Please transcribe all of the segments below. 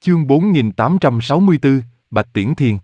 Chương 4864, Bạch Tiễn Thiền.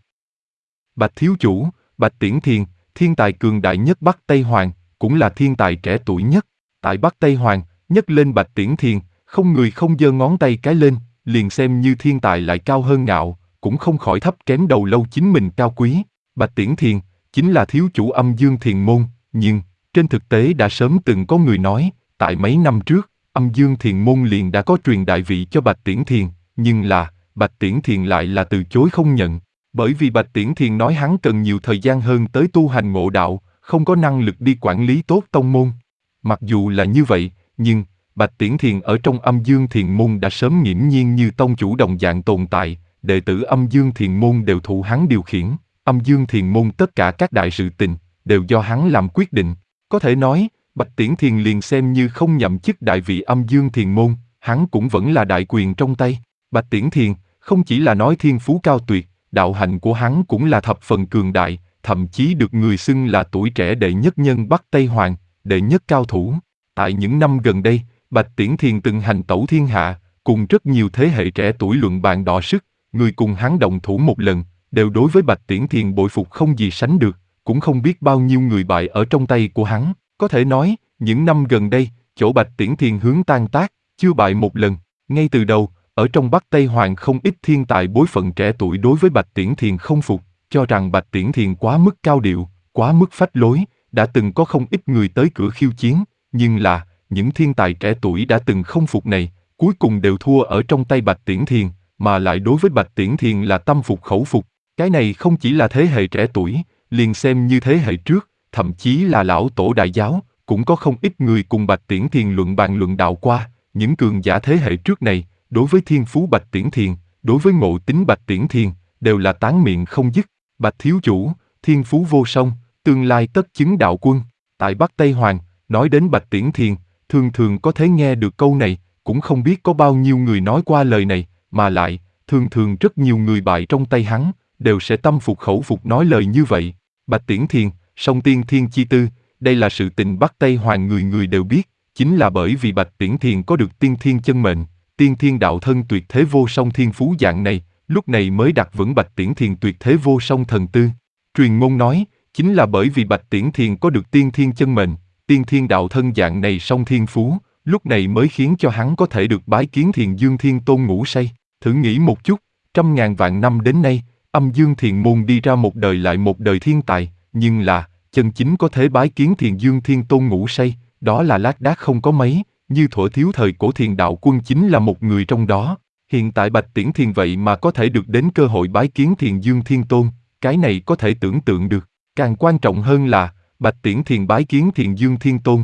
Bạch thiếu chủ, Bạch Tiễn Thiền, thiên tài cường đại nhất Bắc Tây Hoàng, cũng là thiên tài trẻ tuổi nhất. Tại Bắc Tây Hoàng, nhấc lên Bạch Tiễn Thiền, không người không giơ ngón tay cái lên, liền xem như thiên tài lại cao hơn ngạo, cũng không khỏi thấp kém đầu lâu chính mình cao quý. Bạch Tiễn Thiền, chính là thiếu chủ Âm Dương Thiền môn, nhưng, trên thực tế đã sớm từng có người nói, tại mấy năm trước, Âm Dương Thiền môn liền đã có truyền đại vị cho Bạch Tiễn Thiền, nhưng là, Bạch Tiễn Thiền lại là từ chối không nhận. Bởi vì Bạch Tiễn Thiền nói hắn cần nhiều thời gian hơn tới tu hành ngộ đạo, không có năng lực đi quản lý tốt tông môn. Mặc dù là như vậy, nhưng Bạch Tiễn Thiền ở trong Âm Dương Thiền môn đã sớm nghiễm nhiên như tông chủ đồng dạng tồn tại, đệ tử Âm Dương Thiền môn đều thụ hắn điều khiển, Âm Dương Thiền môn tất cả các đại sự tình đều do hắn làm quyết định. Có thể nói, Bạch Tiễn Thiền liền xem như không nhậm chức đại vị Âm Dương Thiền môn, hắn cũng vẫn là đại quyền trong tay. Bạch Tiễn Thiền không chỉ là nói thiên phú cao tuyệt, đạo hạnh của hắn cũng là thập phần cường đại, thậm chí được người xưng là tuổi trẻ đệ nhất nhân Bắc Tây Hoàng, đệ nhất cao thủ. Tại những năm gần đây, Bạch Tiễn Thiền từng hành tẩu thiên hạ, cùng rất nhiều thế hệ trẻ tuổi luận bàn đọ sức, người cùng hắn động thủ một lần, đều đối với Bạch Tiễn Thiền bội phục không gì sánh được, cũng không biết bao nhiêu người bại ở trong tay của hắn. Có thể nói, những năm gần đây, chỗ Bạch Tiễn Thiền hướng tan tác, chưa bại một lần. Ngay từ đầu, ở trong Bắc Tây Hoàng không ít thiên tài bối phận trẻ tuổi đối với Bạch Tiễn Thiền không phục, cho rằng Bạch Tiễn Thiền quá mức cao điệu, quá mức phách lối, đã từng có không ít người tới cửa khiêu chiến, nhưng là, những thiên tài trẻ tuổi đã từng không phục này, cuối cùng đều thua ở trong tay Bạch Tiễn Thiền, mà lại đối với Bạch Tiễn Thiền là tâm phục khẩu phục. Cái này không chỉ là thế hệ trẻ tuổi, liền xem như thế hệ trước, thậm chí là lão tổ đại giáo, cũng có không ít người cùng Bạch Tiễn Thiền luận bàn luận đạo qua. Những cường giả thế hệ trước này, đối với thiên phú Bạch Tiễn Thiền, đối với ngộ tính Bạch Tiễn Thiền, đều là tán miệng không dứt. Bạch thiếu chủ, thiên phú vô song, tương lai tất chứng đạo quân. Tại Bắc Tây Hoàng, nói đến Bạch Tiễn Thiền, thường thường có thể nghe được câu này, cũng không biết có bao nhiêu người nói qua lời này, mà lại, thường thường rất nhiều người bại trong tay hắn, đều sẽ tâm phục khẩu phục nói lời như vậy. Bạch Tiễn Thiền, song tiên thiên chi tư, đây là sự tình Bắc Tây Hoàng người người đều biết, chính là bởi vì Bạch Tiễn Thiền có được tiên thiên chân mệnh, tiên thiên đạo thân tuyệt thế vô song thiên phú dạng này, lúc này mới đặt vững Bạch Tiễn Thiền tuyệt thế vô song thần tư. Truyền ngôn nói, chính là bởi vì Bạch Tiễn Thiền có được tiên thiên chân mệnh, tiên thiên đạo thân dạng này song thiên phú, lúc này mới khiến cho hắn có thể được bái kiến Thiền Dương Thiên Tôn ngủ say. Thử nghĩ một chút, trăm ngàn vạn năm đến nay, Âm Dương Thiền môn đi ra một đời lại một đời thiên tài, nhưng là, chân chính có thể bái kiến Thiền Dương Thiên Tôn ngủ say, đó là lác đác không có mấy, như thuở thiếu thời cổ Thiền đạo quân chính là một người trong đó. Hiện tại Bạch Tiễn Thiền vậy mà có thể được đến cơ hội bái kiến Thiền Dương Thiên Tôn, cái này có thể tưởng tượng được. Càng quan trọng hơn là, Bạch Tiễn Thiền bái kiến Thiền Dương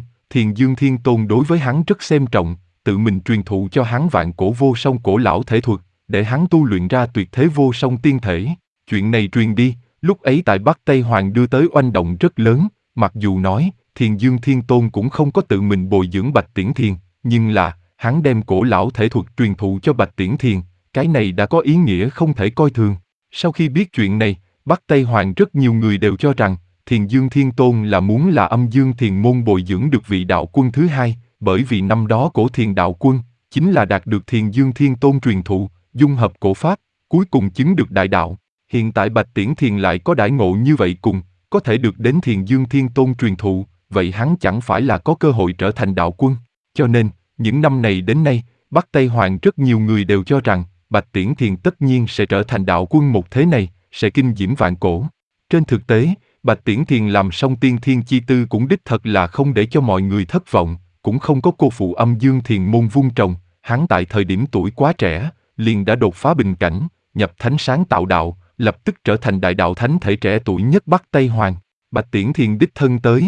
Thiên Tôn đối với hắn rất xem trọng, tự mình truyền thụ cho hắn vạn cổ vô song cổ lão thể thuật, để hắn tu luyện ra tuyệt thế vô song tiên thể. Chuyện này truyền đi, lúc ấy tại Bắc Tây Hoàng đưa tới oanh động rất lớn, mặc dù nói, Thiền Dương Thiên Tôn cũng không có tự mình bồi dưỡng Bạch Tiễn Thiền, nhưng là, hắn đem cổ lão thể thuật truyền thụ cho Bạch Tiễn Thiền, cái này đã có ý nghĩa không thể coi thường. Sau khi biết chuyện này, Bắc Tây Hoàng rất nhiều người đều cho rằng, Thiền Dương Thiên Tôn là muốn là Âm Dương Thiền môn bồi dưỡng được vị đạo quân thứ hai, bởi vì năm đó cổ Thiền đạo quân, chính là đạt được Thiền Dương Thiên Tôn truyền thụ, dung hợp cổ pháp, cuối cùng chứng được đại đạo. Hiện tại Bạch Tiễn Thiền lại có đãi ngộ như vậy cùng, có thể được đến Thiền Dương Thiên Tôn truyền thụ, vậy hắn chẳng phải là có cơ hội trở thành đạo quân. Cho nên, những năm này đến nay, Bắc Tây Hoàng rất nhiều người đều cho rằng, Bạch Tiễn Thiền tất nhiên sẽ trở thành đạo quân một thế này, sẽ kinh diễm vạn cổ. Trên thực tế, Bạch Tiễn Thiền làm song tiên thiên chi tư cũng đích thật là không để cho mọi người thất vọng, cũng không có cô phụ Âm Dương Thiền môn vun trồng, hắn tại thời điểm tuổi quá trẻ, liền đã đột phá bình cảnh, nhập thánh sáng tạo đạo, lập tức trở thành đại đạo thánh thể trẻ tuổi nhất Bắc Tây Hoàng. Bạch Tiễn Thiền đích thân tới.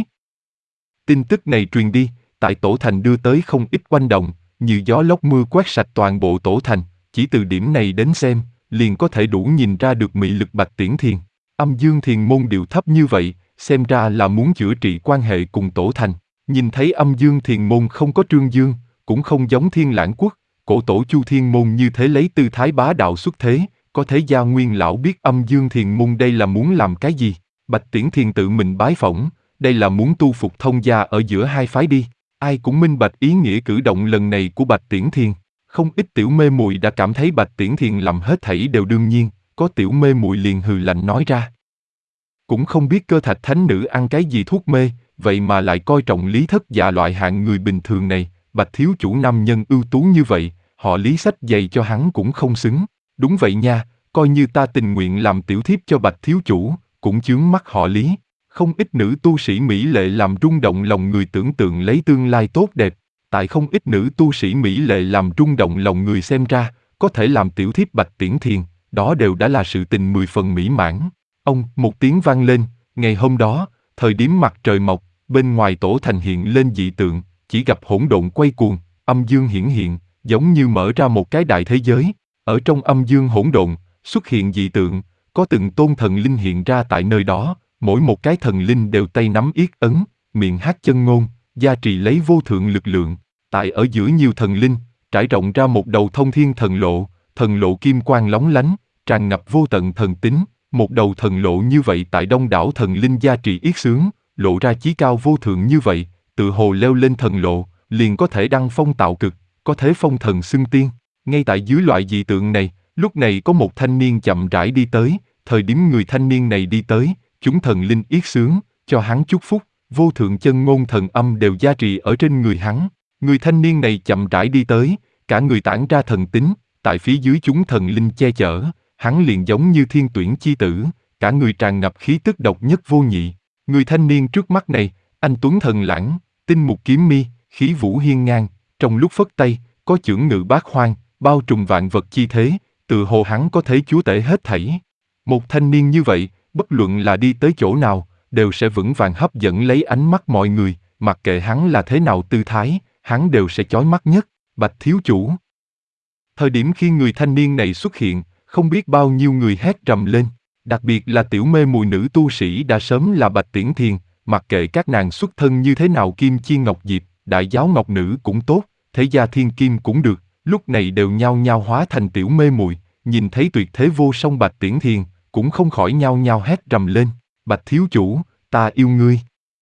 Tin tức này truyền đi, tại Tổ Thành đưa tới không ít oanh động, như gió lốc mưa quét sạch toàn bộ Tổ Thành, chỉ từ điểm này đến xem, liền có thể đủ nhìn ra được mị lực Bạch Tiễn Thiền. Âm Dương Thiền môn điệu thấp như vậy, xem ra là muốn chữa trị quan hệ cùng Tổ Thành. Nhìn thấy Âm Dương Thiền môn không có trương dương, cũng không giống Thiên Lãng Quốc, cổ tổ Chu Thiên môn như thế lấy tư thái bá đạo xuất thế, có thể Gia Nguyên lão biết Âm Dương Thiền môn đây là muốn làm cái gì. Bạch Tiễn Thiền tự mình bái phỏng, đây là muốn tu phục thông gia ở giữa hai phái đi. Ai cũng minh bạch ý nghĩa cử động lần này của Bạch Tiễn Thiền. Không ít tiểu mê muội đã cảm thấy Bạch Tiễn Thiền làm hết thảy đều đương nhiên, có tiểu mê muội liền hừ lạnh nói ra. Cũng không biết Cơ Thạch Thánh Nữ ăn cái gì thuốc mê, vậy mà lại coi trọng Lý Thất Dạ loại hạng người bình thường này, Bạch thiếu chủ nam nhân ưu tú như vậy, họ Lý xách giày cho hắn cũng không xứng. Đúng vậy nha, coi như ta tình nguyện làm tiểu thiếp cho Bạch thiếu chủ, cũng chướng mắt họ Lý. Không ít nữ tu sĩ mỹ lệ làm rung động lòng người tưởng tượng lấy tương lai tốt đẹp, tại không ít nữ tu sĩ mỹ lệ làm rung động lòng người xem ra, có thể làm tiểu thiếp Bạch Tiễn Thiền, đó đều đã là sự tình 10 phần mỹ mãn. Một tiếng vang lên, ngày hôm đó, thời điểm mặt trời mọc, bên ngoài tổ thành hiện lên dị tượng, chỉ gặp hỗn độn quay cuồng, âm dương hiển hiện, giống như mở ra một cái đại thế giới. Ở trong âm dương hỗn độn, xuất hiện dị tượng, có từng tôn thần linh hiện ra tại nơi đó, mỗi một cái thần linh đều tay nắm yết ấn, miệng hát chân ngôn, gia trì lấy vô thượng lực lượng. Tại ở giữa nhiều thần linh, trải rộng ra một đầu thông thiên thần lộ kim quang lóng lánh, tràn ngập vô tận thần tính. Một đầu thần lộ như vậy tại đông đảo thần linh gia trì yết xướng, lộ ra chí cao vô thượng như vậy, tự hồ leo lên thần lộ, liền có thể đăng phong tạo cực, có thế phong thần xưng tiên. Ngay tại dưới loại dị tượng này, lúc này có một thanh niên chậm rãi đi tới, thời điểm người thanh niên này đi tới, chúng thần linh yết xướng, cho hắn chúc phúc, vô thượng chân ngôn thần âm đều gia trì ở trên người hắn. Người thanh niên này chậm rãi đi tới, cả người tản ra thần tính, tại phía dưới chúng thần linh che chở, hắn liền giống như thiên tuyển chi tử, cả người tràn ngập khí tức độc nhất vô nhị. Người thanh niên trước mắt này, anh tuấn thần lãng, tinh mục kiếm mi, khí vũ hiên ngang, trong lúc phất tay, có chưởng ngự bát hoang, bao trùm vạn vật chi thế, tự hồ hắn có thể chúa tể hết thảy. Một thanh niên như vậy, bất luận là đi tới chỗ nào, đều sẽ vững vàng hấp dẫn lấy ánh mắt mọi người, mặc kệ hắn là thế nào tư thái, hắn đều sẽ chói mắt nhất. Bạch thiếu chủ. Thời điểm khi người thanh niên này xuất hiện, không biết bao nhiêu người hét rầm lên, đặc biệt là tiểu mê muội nữ tu sĩ đã sớm là Bạch Tiễn Thiền, mặc kệ các nàng xuất thân như thế nào kim chi ngọc diệp, đại giáo ngọc nữ cũng tốt, thế gia thiên kim cũng được, lúc này đều nhao nhao hóa thành tiểu mê muội, nhìn thấy tuyệt thế vô song Bạch Tiễn Thiền, cũng không khỏi nhao nhao hét rầm lên, Bạch thiếu chủ, ta yêu ngươi.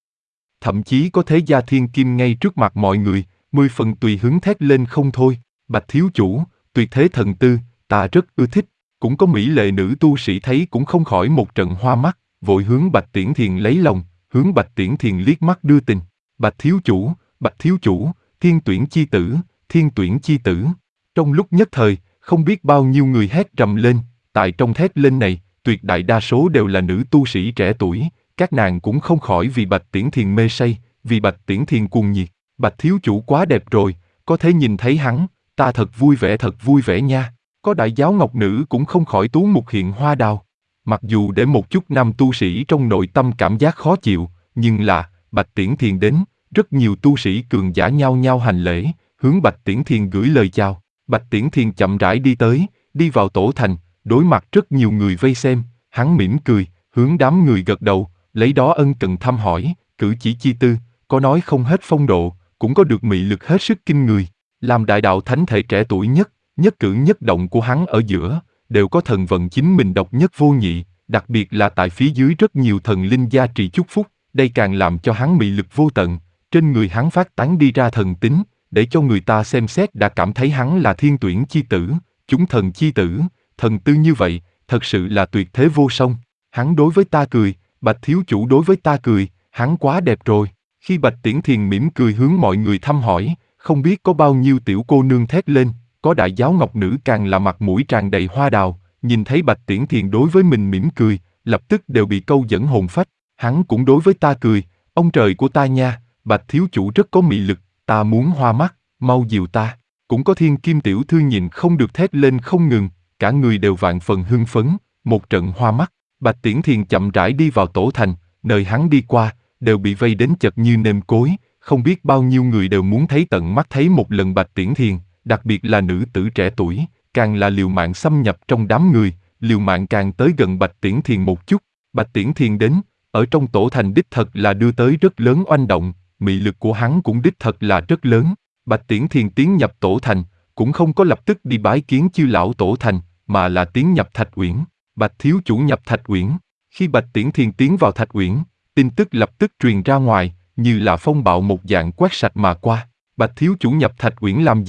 Thậm chí có thế gia thiên kim ngay trước mặt mọi người, 10 phần tùy hứng thét lên không thôi, Bạch thiếu chủ, tuyệt thế thần tư, ta rất ưa thích. Cũng có mỹ lệ nữ tu sĩ thấy cũng không khỏi một trận hoa mắt, vội hướng Bạch Tiễn Thiền lấy lòng, hướng Bạch Tiễn Thiền liếc mắt đưa tình. Bạch thiếu chủ, thiên tuyển chi tử, thiên tuyển chi tử. Trong lúc nhất thời, không biết bao nhiêu người hét rầm lên, tại trong thét lên này, tuyệt đại đa số đều là nữ tu sĩ trẻ tuổi, các nàng cũng không khỏi vì Bạch Tiễn Thiền mê say, vì Bạch Tiễn Thiền cuồng nhiệt. Bạch thiếu chủ quá đẹp rồi, có thể nhìn thấy hắn, ta thật vui vẻ nha. Có đại giáo ngọc nữ cũng không khỏi tú mục hiện hoa đào. Mặc dù để một chút nam tu sĩ trong nội tâm cảm giác khó chịu, nhưng là, Bạch Tiễn Thiền đến, rất nhiều tu sĩ cường giả nhao nhao hành lễ, hướng Bạch Tiễn Thiền gửi lời chào. Bạch Tiễn Thiền chậm rãi đi tới, đi vào tổ thành, đối mặt rất nhiều người vây xem, hắn mỉm cười, hướng đám người gật đầu, lấy đó ân cần thăm hỏi, cử chỉ chi tư, có nói không hết phong độ, cũng có được mị lực hết sức kinh người. Làm đại đạo thánh thể trẻ tuổi nhất, nhất cử nhất động của hắn ở giữa, đều có thần vận chính mình độc nhất vô nhị, đặc biệt là tại phía dưới rất nhiều thần linh gia trì chúc phúc, đây càng làm cho hắn mị lực vô tận, trên người hắn phát tán đi ra thần tính, để cho người ta xem xét đã cảm thấy hắn là thiên tuyển chi tử, chúng thần chi tử, thần tư như vậy, thật sự là tuyệt thế vô song. Hắn đối với ta cười, Bạch thiếu chủ đối với ta cười, hắn quá đẹp rồi. Khi Bạch Tiễn Thiền mỉm cười hướng mọi người thăm hỏi, không biết có bao nhiêu tiểu cô nương thét lên, có đại giáo ngọc nữ càng là mặt mũi tràn đầy hoa đào, nhìn thấy Bạch Tiễn Thiền đối với mình mỉm cười, lập tức đều bị câu dẫn hồn phách. Hắn cũng đối với ta cười, ông trời của ta nha, Bạch thiếu chủ rất có mị lực, ta muốn hoa mắt, mau dìu ta. Cũng có thiên kim tiểu thư nhìn không được thét lên không ngừng, cả người đều vạn phần hưng phấn, một trận hoa mắt. Bạch Tiễn Thiền chậm rãi đi vào tổ thành, nơi hắn đi qua, đều bị vây đến chật như nêm cối, không biết bao nhiêu người đều muốn thấy tận mắt thấy một lần Bạch Tiễn Thiền, đặc biệt là nữ tử trẻ tuổi, càng là liều mạng xâm nhập trong đám người, liều mạng càng tới gần Bạch Tiễn Thiền một chút. Bạch Tiễn Thiền đến, ở trong tổ thành đích thật là đưa tới rất lớn oanh động, mị lực của hắn cũng đích thật là rất lớn. Bạch Tiễn Thiền tiến nhập tổ thành, cũng không có lập tức đi bái kiến chư lão tổ thành, mà là tiến nhập Thạch Uyển. Bạch thiếu chủ nhập Thạch Uyển. Khi Bạch Tiễn Thiền tiến vào Thạch Uyển, tin tức lập tức truyền ra ngoài, như là phong bạo một dạng quét sạch mà qua. Bạch thiếu chủ nhập Thạch Uyển làm gì?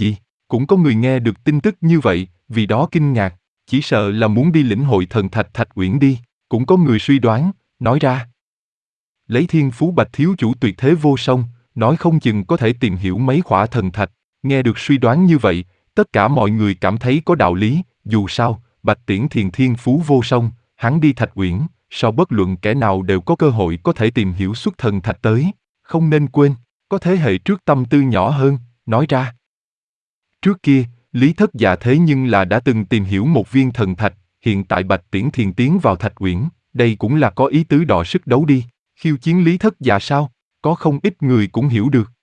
Cũng có người nghe được tin tức như vậy, vì đó kinh ngạc, chỉ sợ là muốn đi lĩnh hội thần thạch Thạch Uyển đi. Cũng có người suy đoán, nói ra. Lấy thiên phú Bạch thiếu chủ tuyệt thế vô song, nói không chừng có thể tìm hiểu mấy khỏa thần thạch. Nghe được suy đoán như vậy, tất cả mọi người cảm thấy có đạo lý, dù sao, Bạch Tiễn Thiền thiên phú vô song, hắn đi Thạch Uyển, so bất luận kẻ nào đều có cơ hội có thể tìm hiểu xuất thần thạch tới. Không nên quên, có thế hệ trước tâm tư nhỏ hơn, nói ra. Trước kia, Lý Thất Dạ thế nhưng là đã từng tìm hiểu một viên thần thạch, hiện tại Bạch Tiễn Thiền tiến vào Thạch Uyển, đây cũng là có ý tứ đọ sức đấu đi, khiêu chiến Lý Thất Dạ sao? Có không ít người cũng hiểu được.